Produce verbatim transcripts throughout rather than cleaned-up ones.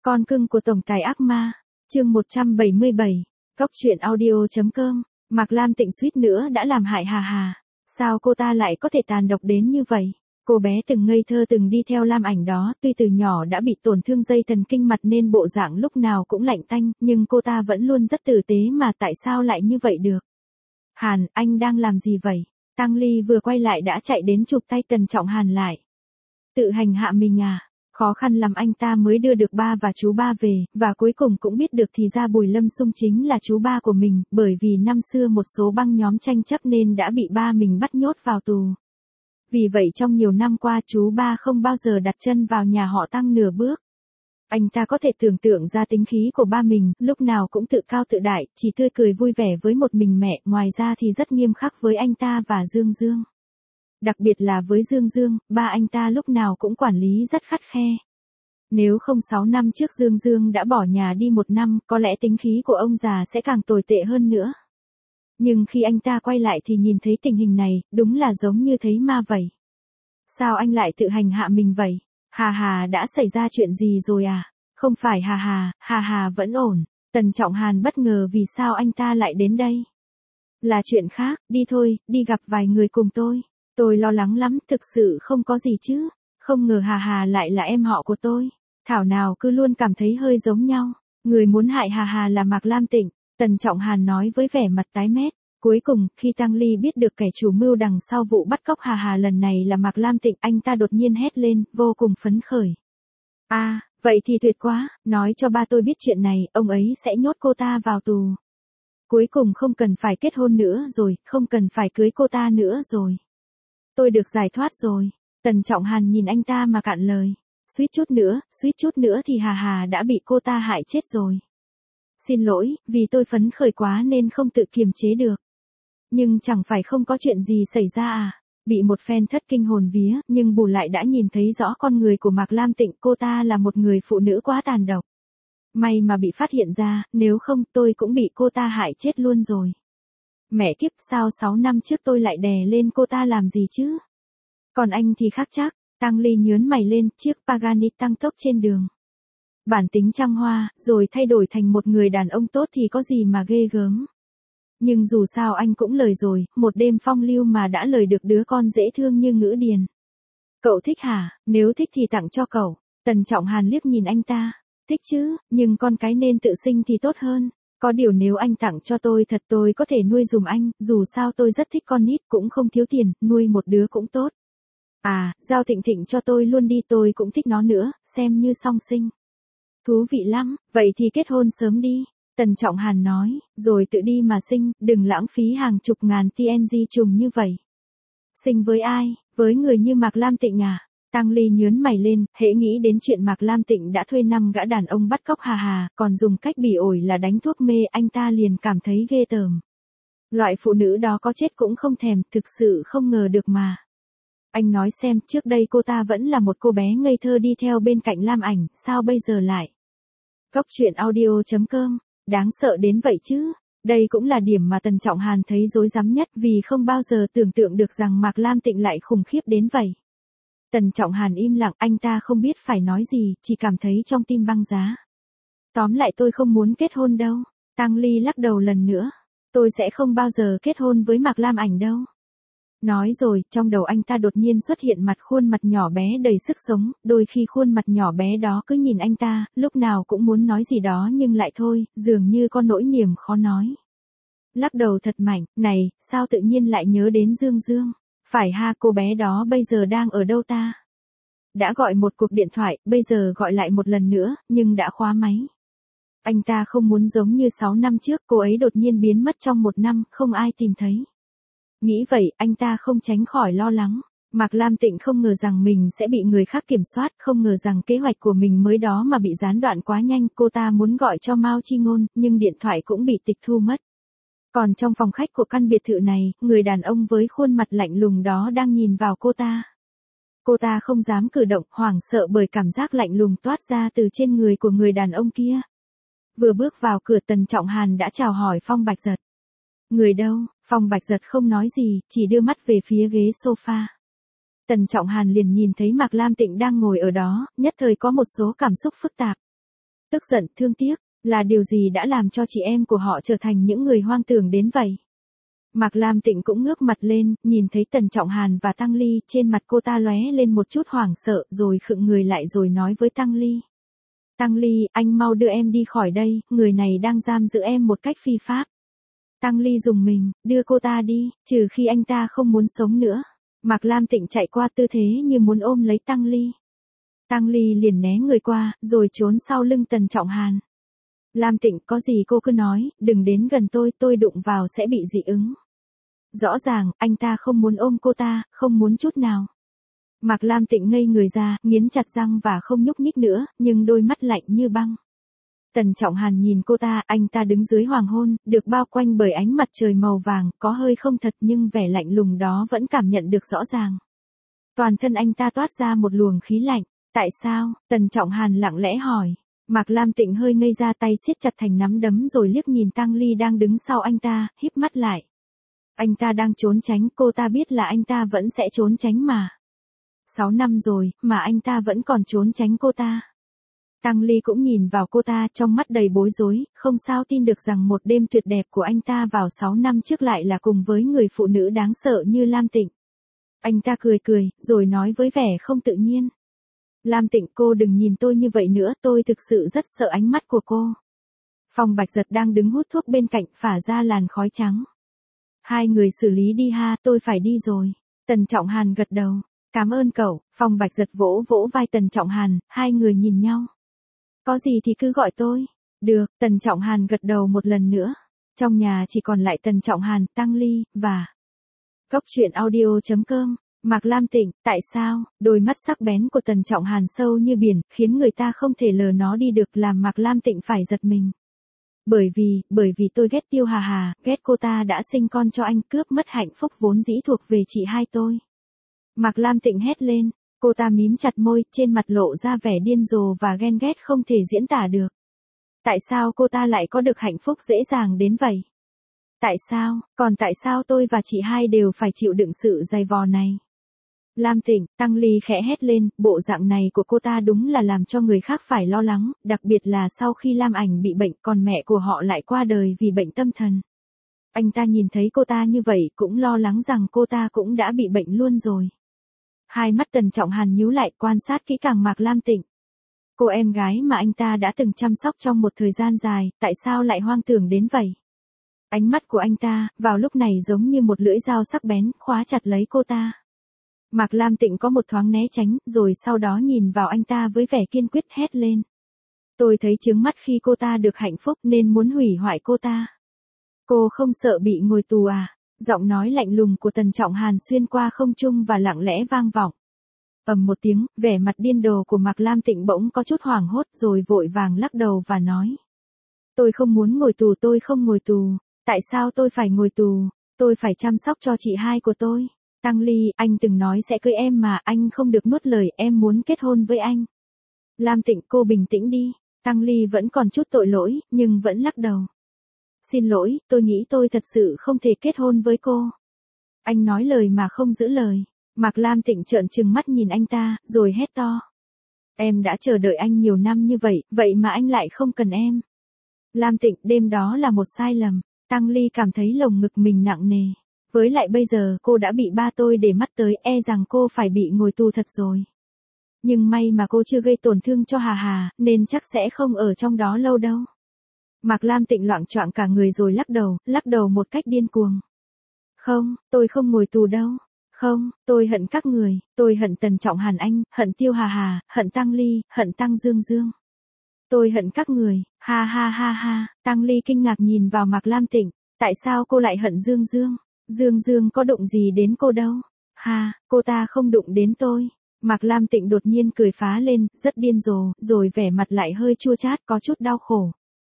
Con cưng của tổng tài ác ma, chương một trăm bảy mươi bảy, Cóc truyện audio.com, Mạc Lam Tịnh suýt nữa đã làm hại Hà Hà. Sao cô ta lại có thể tàn độc đến như vậy? Cô bé từng ngây thơ từng đi theo Lam Ảnh đó, tuy từ nhỏ đã bị tổn thương dây thần kinh mặt nên bộ dạng lúc nào cũng lạnh tanh, nhưng cô ta vẫn luôn rất tử tế mà tại sao lại như vậy được? Hàn, anh đang làm gì vậy? Tăng Ly vừa quay lại đã chạy đến chụp tay Tần Trọng Hàn lại. Tự hành hạ mình à? Khó khăn lắm anh ta mới đưa được ba và chú ba về, và cuối cùng cũng biết được thì ra Bùi Lâm Xung chính là chú ba của mình, bởi vì năm xưa một số băng nhóm tranh chấp nên đã bị ba mình bắt nhốt vào tù. Vì vậy trong nhiều năm qua chú ba không bao giờ đặt chân vào nhà họ Tăng nửa bước. Anh ta có thể tưởng tượng ra tính khí của ba mình, lúc nào cũng tự cao tự đại, chỉ tươi cười vui vẻ với một mình mẹ, ngoài ra thì rất nghiêm khắc với anh ta và Dương Dương. Đặc biệt là với Dương Dương, ba anh ta lúc nào cũng quản lý rất khắt khe. Nếu không sáu năm trước Dương Dương đã bỏ nhà đi một năm, có lẽ tính khí của ông già sẽ càng tồi tệ hơn nữa. Nhưng khi anh ta quay lại thì nhìn thấy tình hình này, đúng là giống như thấy ma vậy. Sao anh lại tự hành hạ mình vậy? Hà Hà đã xảy ra chuyện gì rồi à? Không phải Hà Hà, Hà Hà vẫn ổn. Tần Trọng Hàn bất ngờ vì sao anh ta lại đến đây. Là chuyện khác, đi thôi, đi gặp vài người cùng tôi. Tôi lo lắng lắm, thực sự không có gì chứ. Không ngờ Hà Hà lại là em họ của tôi. Thảo nào cứ luôn cảm thấy hơi giống nhau. Người muốn hại Hà Hà là Mạc Lam Tịnh. Tần Trọng Hàn nói với vẻ mặt tái mét. Cuối cùng, khi Tăng Ly biết được kẻ chủ mưu đằng sau vụ bắt cóc Hà Hà lần này là Mạc Lam Tịnh, anh ta đột nhiên hét lên, vô cùng phấn khởi. À, vậy thì tuyệt quá, nói cho ba tôi biết chuyện này, ông ấy sẽ nhốt cô ta vào tù. Cuối cùng không cần phải kết hôn nữa rồi, không cần phải cưới cô ta nữa rồi. Tôi được giải thoát rồi. Tần Trọng Hàn nhìn anh ta mà cạn lời. Suýt chút nữa, suýt chút nữa thì Hà Hà đã bị cô ta hại chết rồi. Xin lỗi, vì tôi phấn khởi quá nên không tự kiềm chế được. Nhưng chẳng phải không có chuyện gì xảy ra à? Bị một phen thất kinh hồn vía, nhưng bù lại đã nhìn thấy rõ con người của Mạc Lam Tịnh, cô ta là một người phụ nữ quá tàn độc. May mà bị phát hiện ra, nếu không tôi cũng bị cô ta hại chết luôn rồi. Mẹ kiếp, sao sáu năm trước tôi lại đè lên cô ta làm gì chứ? Còn anh thì khác chắc. Tăng Ly nhớn mày lên, chiếc Pagani tăng tốc trên đường. Bản tính trăng hoa, rồi thay đổi thành một người đàn ông tốt thì có gì mà ghê gớm. Nhưng dù sao anh cũng lời rồi, một đêm phong lưu mà đã lời được đứa con dễ thương như Ngữ Điền. Cậu thích hả? Nếu thích thì tặng cho cậu. Tần Trọng Hàn liếc nhìn anh ta. Thích chứ, nhưng con cái nên tự sinh thì tốt hơn. Có điều nếu anh tặng cho tôi thật tôi có thể nuôi dùm anh, dù sao tôi rất thích con nít, cũng không thiếu tiền, nuôi một đứa cũng tốt. À, giao Thịnh Thịnh cho tôi luôn đi, tôi cũng thích nó nữa, xem như song sinh. Thú vị lắm, vậy thì kết hôn sớm đi. Tần Trọng Hàn nói, rồi tự đi mà sinh, đừng lãng phí hàng chục ngàn tê en giê trùng như vậy. Sinh với ai? Với người như Mạc Lam Tịnh à? Tăng Ly nhớn mày lên, hễ nghĩ đến chuyện Mạc Lam Tịnh đã thuê năm gã đàn ông bắt cóc Hà Hà, còn dùng cách bỉ ổi là đánh thuốc mê, anh ta liền cảm thấy ghê tởm. Loại phụ nữ đó có chết cũng không thèm, thực sự không ngờ được mà. Anh nói xem, trước đây cô ta vẫn là một cô bé ngây thơ đi theo bên cạnh Lam Ảnh, sao bây giờ lại? Cóc truyện audio.com, đáng sợ đến vậy chứ? Đây cũng là điểm mà Tần Trọng Hàn thấy rối rắm nhất, vì không bao giờ tưởng tượng được rằng Mạc Lam Tịnh lại khủng khiếp đến vậy. Tần Trọng Hàn im lặng, anh ta không biết phải nói gì, chỉ cảm thấy trong tim băng giá. Tóm lại tôi không muốn kết hôn đâu. Tăng Ly lắc đầu lần nữa. Tôi sẽ không bao giờ kết hôn với Mạc Lam Ảnh đâu. Nói rồi, trong đầu anh ta đột nhiên xuất hiện mặt khuôn mặt nhỏ bé đầy sức sống, đôi khi khuôn mặt nhỏ bé đó cứ nhìn anh ta, lúc nào cũng muốn nói gì đó nhưng lại thôi, dường như có nỗi niềm khó nói. Lắc đầu thật mạnh, này, sao tự nhiên lại nhớ đến Dương Dương? Phải ha, cô bé đó bây giờ đang ở đâu ta? Đã gọi một cuộc điện thoại, bây giờ gọi lại một lần nữa, nhưng đã khóa máy. Anh ta không muốn giống như sáu năm trước, cô ấy đột nhiên biến mất trong một năm, không ai tìm thấy. Nghĩ vậy, anh ta không tránh khỏi lo lắng. Mạc Lam Tịnh không ngờ rằng mình sẽ bị người khác kiểm soát, không ngờ rằng kế hoạch của mình mới đó mà bị gián đoạn quá nhanh. Cô ta muốn gọi cho Mao Chi Ngôn, nhưng điện thoại cũng bị tịch thu mất. Còn trong phòng khách của căn biệt thự này, người đàn ông với khuôn mặt lạnh lùng đó đang nhìn vào cô ta. Cô ta không dám cử động, hoảng sợ bởi cảm giác lạnh lùng toát ra từ trên người của người đàn ông kia. Vừa bước vào cửa, Tần Trọng Hàn đã chào hỏi Phong Bạch Giật. Người đâu? Phong Bạch Giật không nói gì, chỉ đưa mắt về phía ghế sofa. Tần Trọng Hàn liền nhìn thấy Mạc Lam Tịnh đang ngồi ở đó, nhất thời có một số cảm xúc phức tạp. tức giận, thương tiếc, là điều gì đã làm cho chị em của họ trở thành những người hoang tưởng đến vậy? Mạc Lam Tịnh cũng ngước mặt lên, nhìn thấy Tần Trọng Hàn và Tăng Ly, trên mặt cô ta lóe lên một chút hoảng sợ, rồi khựng người lại rồi nói với Tăng Ly. Tăng Ly, anh mau đưa em đi khỏi đây, người này đang giam giữ em một cách phi pháp. Tăng Ly dùng mình, đưa cô ta đi, trừ khi anh ta không muốn sống nữa. Mạc Lam Tịnh chạy qua tư thế như muốn ôm lấy Tăng Ly. Tăng Ly liền né người qua, rồi trốn sau lưng Tần Trọng Hàn. Lam Tịnh, có gì cô cứ nói, đừng đến gần tôi, tôi đụng vào sẽ bị dị ứng. Rõ ràng, anh ta không muốn ôm cô ta, không muốn chút nào. Mạc Lam Tịnh ngây người ra, nghiến chặt răng và không nhúc nhích nữa, nhưng đôi mắt lạnh như băng. Tần Trọng Hàn nhìn cô ta, anh ta đứng dưới hoàng hôn, được bao quanh bởi ánh mặt trời màu vàng, có hơi không thật nhưng vẻ lạnh lùng đó vẫn cảm nhận được rõ ràng. Toàn thân anh ta toát ra một luồng khí lạnh. Tại sao? Tần Trọng Hàn lặng lẽ hỏi. Mạc Lam Tịnh hơi ngây ra, tay siết chặt thành nắm đấm rồi liếc nhìn Tăng Ly đang đứng sau anh ta, híp mắt lại. Anh ta đang trốn tránh, cô ta biết là anh ta vẫn sẽ trốn tránh mà. Sáu năm rồi, mà anh ta vẫn còn trốn tránh cô ta. Tăng Ly cũng nhìn vào cô ta trong mắt đầy bối rối, không sao tin được rằng một đêm tuyệt đẹp của anh ta vào sáu năm trước lại là cùng với người phụ nữ đáng sợ như Lam Tịnh. Anh ta cười cười, rồi nói với vẻ không tự nhiên. Lam Tịnh, cô đừng nhìn tôi như vậy nữa, tôi thực sự rất sợ ánh mắt của cô. Phong Bạch Giật đang đứng hút thuốc bên cạnh, phả ra làn khói trắng. Hai người xử lý đi ha, tôi phải đi rồi. Tần Trọng Hàn gật đầu. Cảm ơn cậu. Phong Bạch Giật vỗ vỗ vai Tần Trọng Hàn, hai người nhìn nhau. Có gì thì cứ gọi tôi. Được, Tần Trọng Hàn gật đầu một lần nữa. Trong nhà chỉ còn lại Tần Trọng Hàn, Tăng Ly, và Cốc truyện audio chấm com. Mạc Lam Tịnh, tại sao? Đôi mắt sắc bén của Tần Trọng Hàn sâu như biển, khiến người ta không thể lờ nó đi được, làm Mạc Lam Tịnh phải giật mình. Bởi vì, bởi vì tôi ghét Tiêu Hà Hà, ghét cô ta đã sinh con cho anh, cướp mất hạnh phúc vốn dĩ thuộc về chị hai tôi. Mạc Lam Tịnh hét lên, cô ta mím chặt môi, trên mặt lộ ra vẻ điên rồ và ghen ghét không thể diễn tả được. Tại sao cô ta lại có được hạnh phúc dễ dàng đến vậy? Tại sao, còn tại sao tôi và chị hai đều phải chịu đựng sự dày vò này? Lam Tịnh, Tăng Ly khẽ hét lên, bộ dạng này của cô ta đúng là làm cho người khác phải lo lắng, đặc biệt là sau khi Lam Ảnh bị bệnh, còn mẹ của họ lại qua đời vì bệnh tâm thần. Anh ta nhìn thấy cô ta như vậy cũng lo lắng rằng cô ta cũng đã bị bệnh luôn rồi. Hai mắt Tần Trọng Hàn nhíu lại, quan sát kỹ càng Mạc Lam Tịnh. Cô em gái mà anh ta đã từng chăm sóc trong một thời gian dài, tại sao lại hoang tưởng đến vậy? Ánh mắt của anh ta, vào lúc này giống như một lưỡi dao sắc bén, khóa chặt lấy cô ta. Mạc Lam Tịnh có một thoáng né tránh, rồi sau đó nhìn vào anh ta với vẻ kiên quyết hét lên. Tôi thấy chướng mắt khi cô ta được hạnh phúc nên muốn hủy hoại cô ta. Cô không sợ bị ngồi tù à? Giọng nói lạnh lùng của Tần Trọng Hàn xuyên qua không trung và lặng lẽ vang vọng. Ầm một tiếng, vẻ mặt điên đồ của Mạc Lam Tịnh bỗng có chút hoảng hốt rồi vội vàng lắc đầu và nói. Tôi không muốn ngồi tù, tôi không ngồi tù. Tại sao tôi phải ngồi tù? Tôi phải chăm sóc cho chị hai của tôi. Tăng Ly, anh từng nói sẽ cưới em mà, anh không được nuốt lời, em muốn kết hôn với anh. Lam Tịnh, cô bình tĩnh đi. Tăng Ly vẫn còn chút tội lỗi, nhưng vẫn lắc đầu. Xin lỗi, tôi nghĩ tôi thật sự không thể kết hôn với cô. Anh nói lời mà không giữ lời. Mạc Lam Tịnh trợn trừng mắt nhìn anh ta, rồi hét to. Em đã chờ đợi anh nhiều năm như vậy, vậy mà anh lại không cần em. Lam Tịnh, đêm đó là một sai lầm. Tăng Ly cảm thấy lồng ngực mình nặng nề. Với lại bây giờ cô đã bị ba tôi để mắt tới, e rằng cô phải bị ngồi tù thật rồi. Nhưng may mà cô chưa gây tổn thương cho Hà Hà, nên chắc sẽ không ở trong đó lâu đâu. Mạc Lam Tịnh loạng choạng cả người rồi lắc đầu, lắc đầu một cách điên cuồng. Không, tôi không ngồi tù đâu. Không, tôi hận các người, tôi hận Tần Trọng Hàn anh, hận Tiêu Hà Hà, hận Tăng Ly, hận Tăng Dương Dương. Tôi hận các người, ha ha ha ha, Tăng Ly kinh ngạc nhìn vào Mạc Lam Tịnh, tại sao cô lại hận Dương Dương? Dương Dương có đụng gì đến cô đâu? Ha, cô ta không đụng đến tôi. Mạc Lam Tịnh đột nhiên cười phá lên, rất điên rồ, rồi vẻ mặt lại hơi chua chát, có chút đau khổ.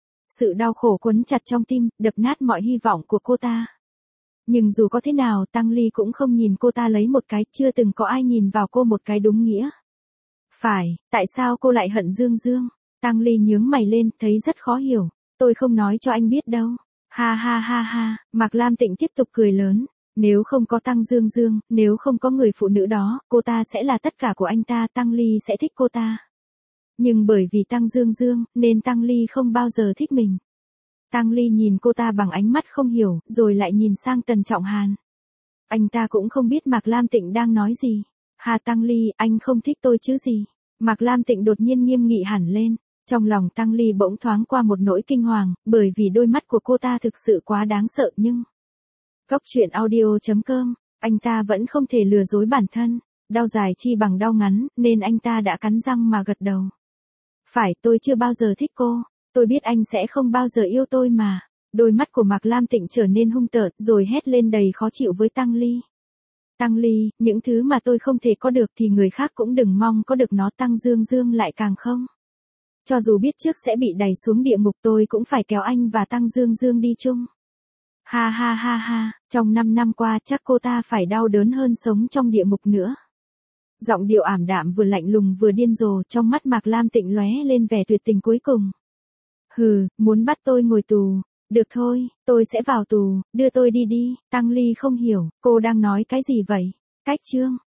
Sự đau khổ quấn chặt trong tim, đập nát mọi hy vọng của cô ta. Nhưng dù có thế nào, Tăng Ly cũng không nhìn cô ta lấy một cái, chưa từng có ai nhìn vào cô một cái đúng nghĩa. Phải, tại sao cô lại hận Dương Dương? Tăng Ly nhướng mày lên, thấy rất khó hiểu. Tôi không nói cho anh biết đâu. Ha ha ha ha, Mạc Lam Tịnh tiếp tục cười lớn. Nếu không có Tăng Dương Dương, nếu không có người phụ nữ đó, cô ta sẽ là tất cả của anh ta, Tăng Ly sẽ thích cô ta. Nhưng bởi vì Tăng Dương Dương, nên Tăng Ly không bao giờ thích mình. Tăng Ly nhìn cô ta bằng ánh mắt không hiểu, rồi lại nhìn sang Tần Trọng Hàn. Anh ta cũng không biết Mạc Lam Tịnh đang nói gì. Hà Tăng Ly, anh không thích tôi chứ gì? Mạc Lam Tịnh đột nhiên nghiêm nghị hẳn lên. Trong lòng Tăng Ly bỗng thoáng qua một nỗi kinh hoàng, bởi vì đôi mắt của cô ta thực sự quá đáng sợ nhưng... Góc truyện audio chấm com, anh ta vẫn không thể lừa dối bản thân. Đau dài chi bằng đau ngắn, nên anh ta đã cắn răng mà gật đầu. Phải, tôi chưa bao giờ thích cô. Tôi biết anh sẽ không bao giờ yêu tôi mà. Đôi mắt của Mạc Lam Tịnh trở nên hung tợn, rồi hét lên đầy khó chịu với Tăng Ly. Tăng Ly, những thứ mà tôi không thể có được thì người khác cũng đừng mong có được nó. Tăng Dương Dương lại càng không. Cho dù biết trước sẽ bị đẩy xuống địa ngục, tôi cũng phải kéo anh và Tăng Dương Dương đi chung. Ha ha ha ha, trong năm năm qua chắc cô ta phải đau đớn hơn sống trong địa ngục nữa. Giọng điệu ảm đạm vừa lạnh lùng vừa điên rồ, trong mắt Mạc Lam Tịnh lóe lên vẻ tuyệt tình cuối cùng. Hừ, muốn bắt tôi ngồi tù. Được thôi, tôi sẽ vào tù, đưa tôi đi đi. Tăng Ly không hiểu, cô đang nói cái gì vậy? Cách chương